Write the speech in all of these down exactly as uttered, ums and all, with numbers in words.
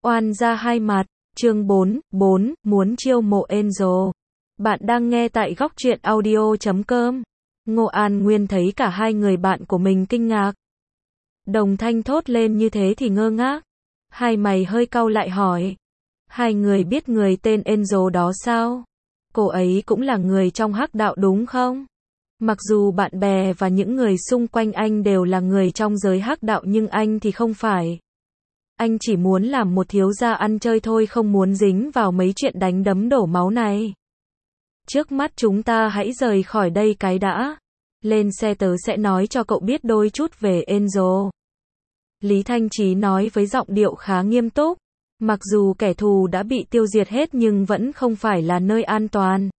Oan gia hai mặt, chương bốn, bốn, muốn chiêu mộ Angel. Bạn đang nghe tại góc truyện audio chấm com. Ngô An Nguyên thấy cả hai người bạn của mình kinh ngạc. Đồng thanh thốt lên như thế thì ngơ ngác. Hai mày hơi cau lại hỏi. Hai người biết người tên Angel đó sao? Cô ấy cũng là người trong hắc đạo đúng không? Mặc dù bạn bè và những người xung quanh anh đều là người trong giới hắc đạo nhưng anh thì không phải. Anh chỉ muốn làm một thiếu gia ăn chơi thôi, không muốn dính vào mấy chuyện đánh đấm đổ máu này. Trước mắt chúng ta hãy rời khỏi đây cái đã. Lên xe tớ sẽ nói cho cậu biết đôi chút về Angel. Lý Thanh Chí nói với giọng điệu khá nghiêm túc. Mặc dù kẻ thù đã bị tiêu diệt hết nhưng vẫn không phải là nơi an toàn.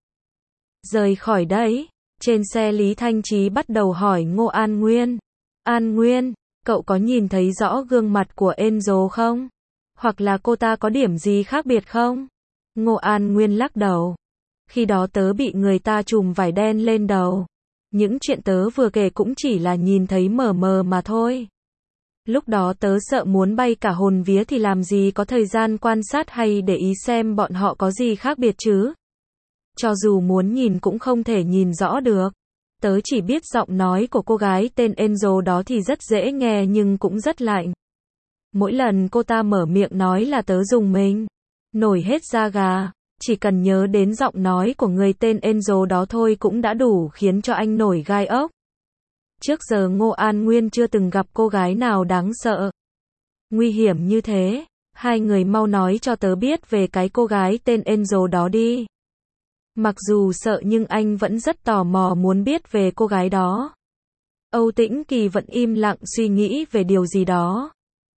Rời khỏi đây. Trên xe Lý Thanh Chí bắt đầu hỏi Ngô An Nguyên. An Nguyên, cậu có nhìn thấy rõ gương mặt của Angel không? Hoặc là cô ta có điểm gì khác biệt không? Ngô An Nguyên lắc đầu. Khi đó tớ bị người ta trùm vải đen lên đầu. Những chuyện tớ vừa kể cũng chỉ là nhìn thấy mờ mờ mà thôi. Lúc đó tớ sợ muốn bay cả hồn vía thì làm gì có thời gian quan sát hay để ý xem bọn họ có gì khác biệt chứ. Cho dù muốn nhìn cũng không thể nhìn rõ được. Tớ chỉ biết giọng nói của cô gái tên Angel đó thì rất dễ nghe nhưng cũng rất lạnh. Mỗi lần cô ta mở miệng nói là tớ rùng mình. Nổi hết da gà. Chỉ cần nhớ đến giọng nói của người tên Angel đó thôi cũng đã đủ khiến cho anh nổi gai ốc. Trước giờ Ngô An Nguyên chưa từng gặp cô gái nào đáng sợ, nguy hiểm như thế. Hai người mau nói cho tớ biết về cái cô gái tên Angel đó đi. Mặc dù sợ nhưng anh vẫn rất tò mò muốn biết về cô gái đó. Âu Tĩnh Kỳ vẫn im lặng suy nghĩ về điều gì đó.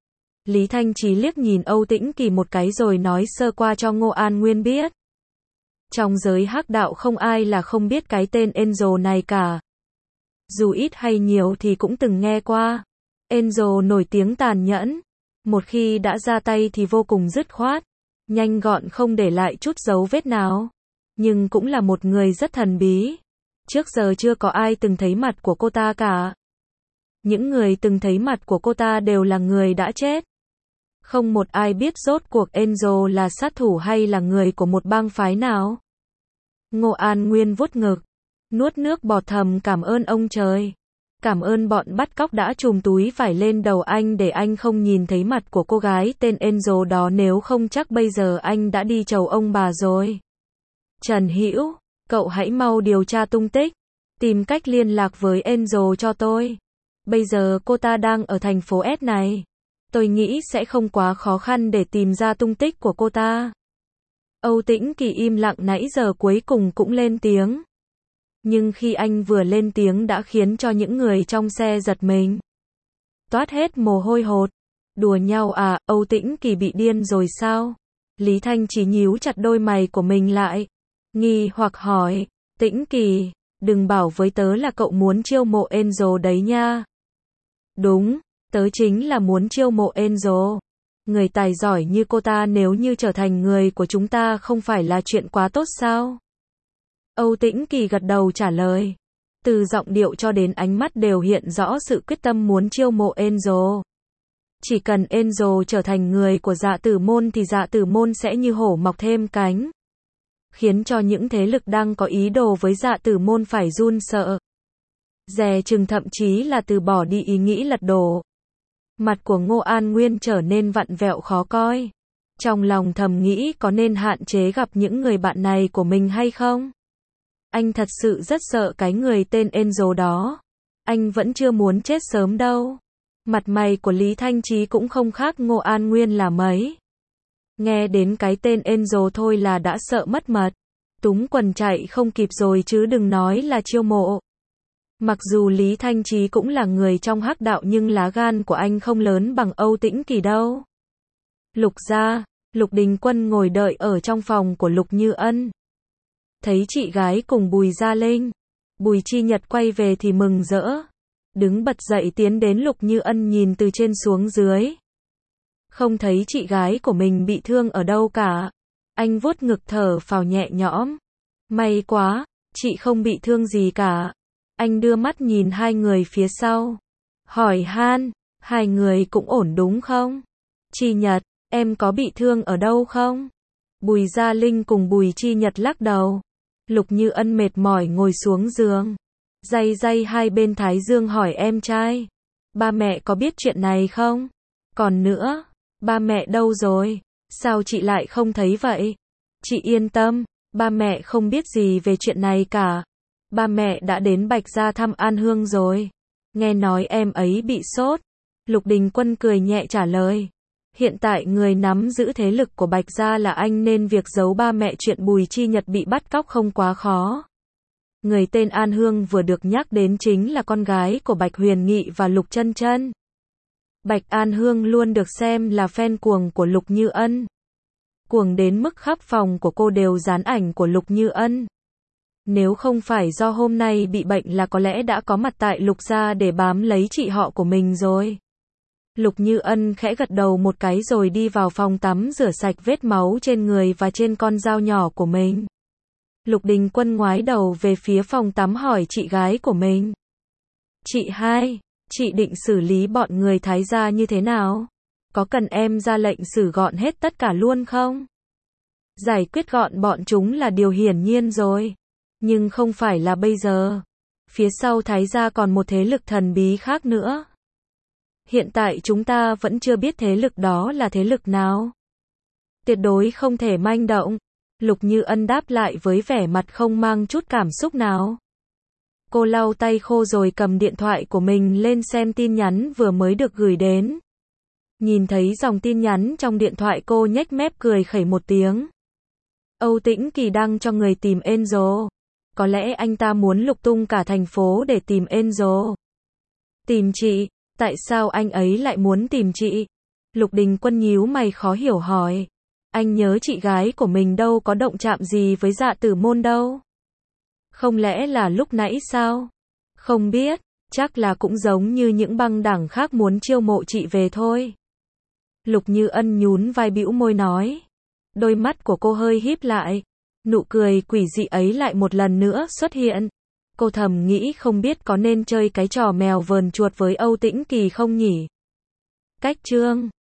Lý Thanh Chí liếc nhìn Âu Tĩnh Kỳ một cái rồi nói sơ qua cho Ngô An Nguyên biết. Trong giới hắc đạo không ai là không biết cái tên Angel này cả. Dù ít hay nhiều thì cũng từng nghe qua. Angel nổi tiếng tàn nhẫn. Một khi đã ra tay thì vô cùng dứt khoát. Nhanh gọn không để lại chút dấu vết nào. Nhưng cũng là một người rất thần bí. Trước giờ chưa có ai từng thấy mặt của cô ta cả. Những người từng thấy mặt của cô ta đều là người đã chết. Không một ai biết rốt cuộc Angel là sát thủ hay là người của một bang phái nào. Ngô An Nguyên vuốt ngực, nuốt nước bọt thầm cảm ơn ông trời. Cảm ơn bọn bắt cóc đã trùm túi vải lên đầu anh để anh không nhìn thấy mặt của cô gái tên Angel đó, nếu không chắc bây giờ anh đã đi chầu ông bà rồi. Trần Hữu, cậu hãy mau điều tra tung tích, tìm cách liên lạc với Angel cho tôi. Bây giờ cô ta đang ở thành phố S này. Tôi nghĩ sẽ không quá khó khăn để tìm ra tung tích của cô ta. Âu Tĩnh Kỳ im lặng nãy giờ cuối cùng cũng lên tiếng. Nhưng khi anh vừa lên tiếng đã khiến cho những người trong xe giật mình. Toát hết mồ hôi hột. Đùa nhau à, Âu Tĩnh Kỳ bị điên rồi sao? Lý Thanh chỉ nhíu chặt đôi mày của mình lại. Nghi hoặc hỏi, Tĩnh Kỳ, đừng bảo với tớ là cậu muốn chiêu mộ Angel đấy nha. Đúng, tớ chính là muốn chiêu mộ Angel. Người tài giỏi như cô ta nếu như trở thành người của chúng ta không phải là chuyện quá tốt sao? Âu Tĩnh Kỳ gật đầu trả lời. Từ giọng điệu cho đến ánh mắt đều hiện rõ sự quyết tâm muốn chiêu mộ Angel. Chỉ cần Angel trở thành người của Dạ Tử Môn thì Dạ Tử Môn sẽ như hổ mọc thêm cánh. Khiến cho những thế lực đang có ý đồ với Dạ Tử Môn phải run sợ. Dè chừng thậm chí là từ bỏ đi ý nghĩ lật đổ. Mặt của Ngô An Nguyên trở nên vặn vẹo khó coi. Trong lòng thầm nghĩ có nên hạn chế gặp những người bạn này của mình hay không? Anh thật sự rất sợ cái người tên Angel đó. Anh vẫn chưa muốn chết sớm đâu. Mặt mày của Lý Thanh Chí cũng không khác Ngô An Nguyên là mấy. Nghe đến cái tên Angel thôi là đã sợ mất mật. Túng quần chạy không kịp rồi chứ đừng nói là chiêu mộ. Mặc dù Lý Thanh Chí cũng là người trong hắc đạo nhưng lá gan của anh không lớn bằng Âu Tĩnh Kỳ đâu. Lục gia, Lục Đình Quân ngồi đợi ở trong phòng của Lục Như Ân. Thấy chị gái cùng Bùi Gia Linh, Bùi Chi Nhật quay về thì mừng rỡ. Đứng bật dậy tiến đến Lục Như Ân nhìn từ trên xuống dưới. Không thấy chị gái của mình bị thương ở đâu cả. Anh vuốt ngực thở phào nhẹ nhõm. May quá, chị không bị thương gì cả. Anh đưa mắt nhìn hai người phía sau. Hỏi han, hai người cũng ổn đúng không? Chi Nhật, Em có bị thương ở đâu không? Bùi Gia Linh cùng Bùi Chi Nhật lắc đầu. Lục Như Ân mệt mỏi ngồi xuống giường. Day day hai bên thái dương hỏi em trai. Ba mẹ có biết chuyện này không? Còn nữa, ba mẹ đâu rồi? Sao chị lại không thấy vậy? Chị yên tâm, ba mẹ không biết gì về chuyện này cả. Ba mẹ đã đến Bạch Gia thăm An Hương rồi. Nghe nói em ấy bị sốt. Lục Đình Quân cười nhẹ trả lời. Hiện tại người nắm giữ thế lực của Bạch Gia là anh nên việc giấu ba mẹ chuyện Bùi Chi Nhật bị bắt cóc không quá khó. Người tên An Hương vừa được nhắc đến chính là con gái của Bạch Huyền Nghị và Lục Chân Chân. Bạch An Hương luôn được xem là fan cuồng của Lục Như Ân. Cuồng đến mức khắp phòng của cô đều dán ảnh của Lục Như Ân. Nếu không phải do hôm nay bị bệnh là có lẽ đã có mặt tại Lục Gia để bám lấy chị họ của mình rồi. Lục Như Ân khẽ gật đầu một cái rồi đi vào phòng tắm rửa sạch vết máu trên người và trên con dao nhỏ của mình. Lục Đình Quân ngoái đầu về phía phòng tắm hỏi chị gái của mình. Chị hai, chị định xử lý bọn người Thái gia như thế nào? Có cần em ra lệnh xử gọn hết tất cả luôn không? Giải quyết gọn bọn chúng là điều hiển nhiên rồi. Nhưng không phải là bây giờ. Phía sau Thái gia còn một thế lực thần bí khác nữa. Hiện tại chúng ta vẫn chưa biết thế lực đó là thế lực nào. Tuyệt đối không thể manh động. Lục Như Ân đáp lại với vẻ mặt không mang chút cảm xúc nào. Cô lau tay khô rồi cầm điện thoại của mình lên xem tin nhắn vừa mới được gửi đến. Nhìn thấy dòng tin nhắn trong điện thoại cô nhếch mép cười khẩy một tiếng. Âu Tĩnh Kỳ đăng cho người tìm Angel. Có lẽ anh ta muốn lục tung cả thành phố để tìm Angel. Tìm chị? Tại sao anh ấy lại muốn tìm chị? Lục Đình Quân nhíu mày khó hiểu hỏi. Anh nhớ chị gái của mình đâu có động chạm gì với Dạ Tử Môn đâu. Không lẽ là lúc nãy sao? Không biết, chắc là cũng giống như những băng đảng khác muốn chiêu mộ chị về thôi. Lục Như Ân nhún vai bĩu môi nói. Đôi mắt của cô hơi híp lại. Nụ cười quỷ dị ấy lại một lần nữa xuất hiện. Cô thầm nghĩ không biết có nên chơi cái trò mèo vờn chuột với Âu Tĩnh Kỳ không nhỉ? Cách chương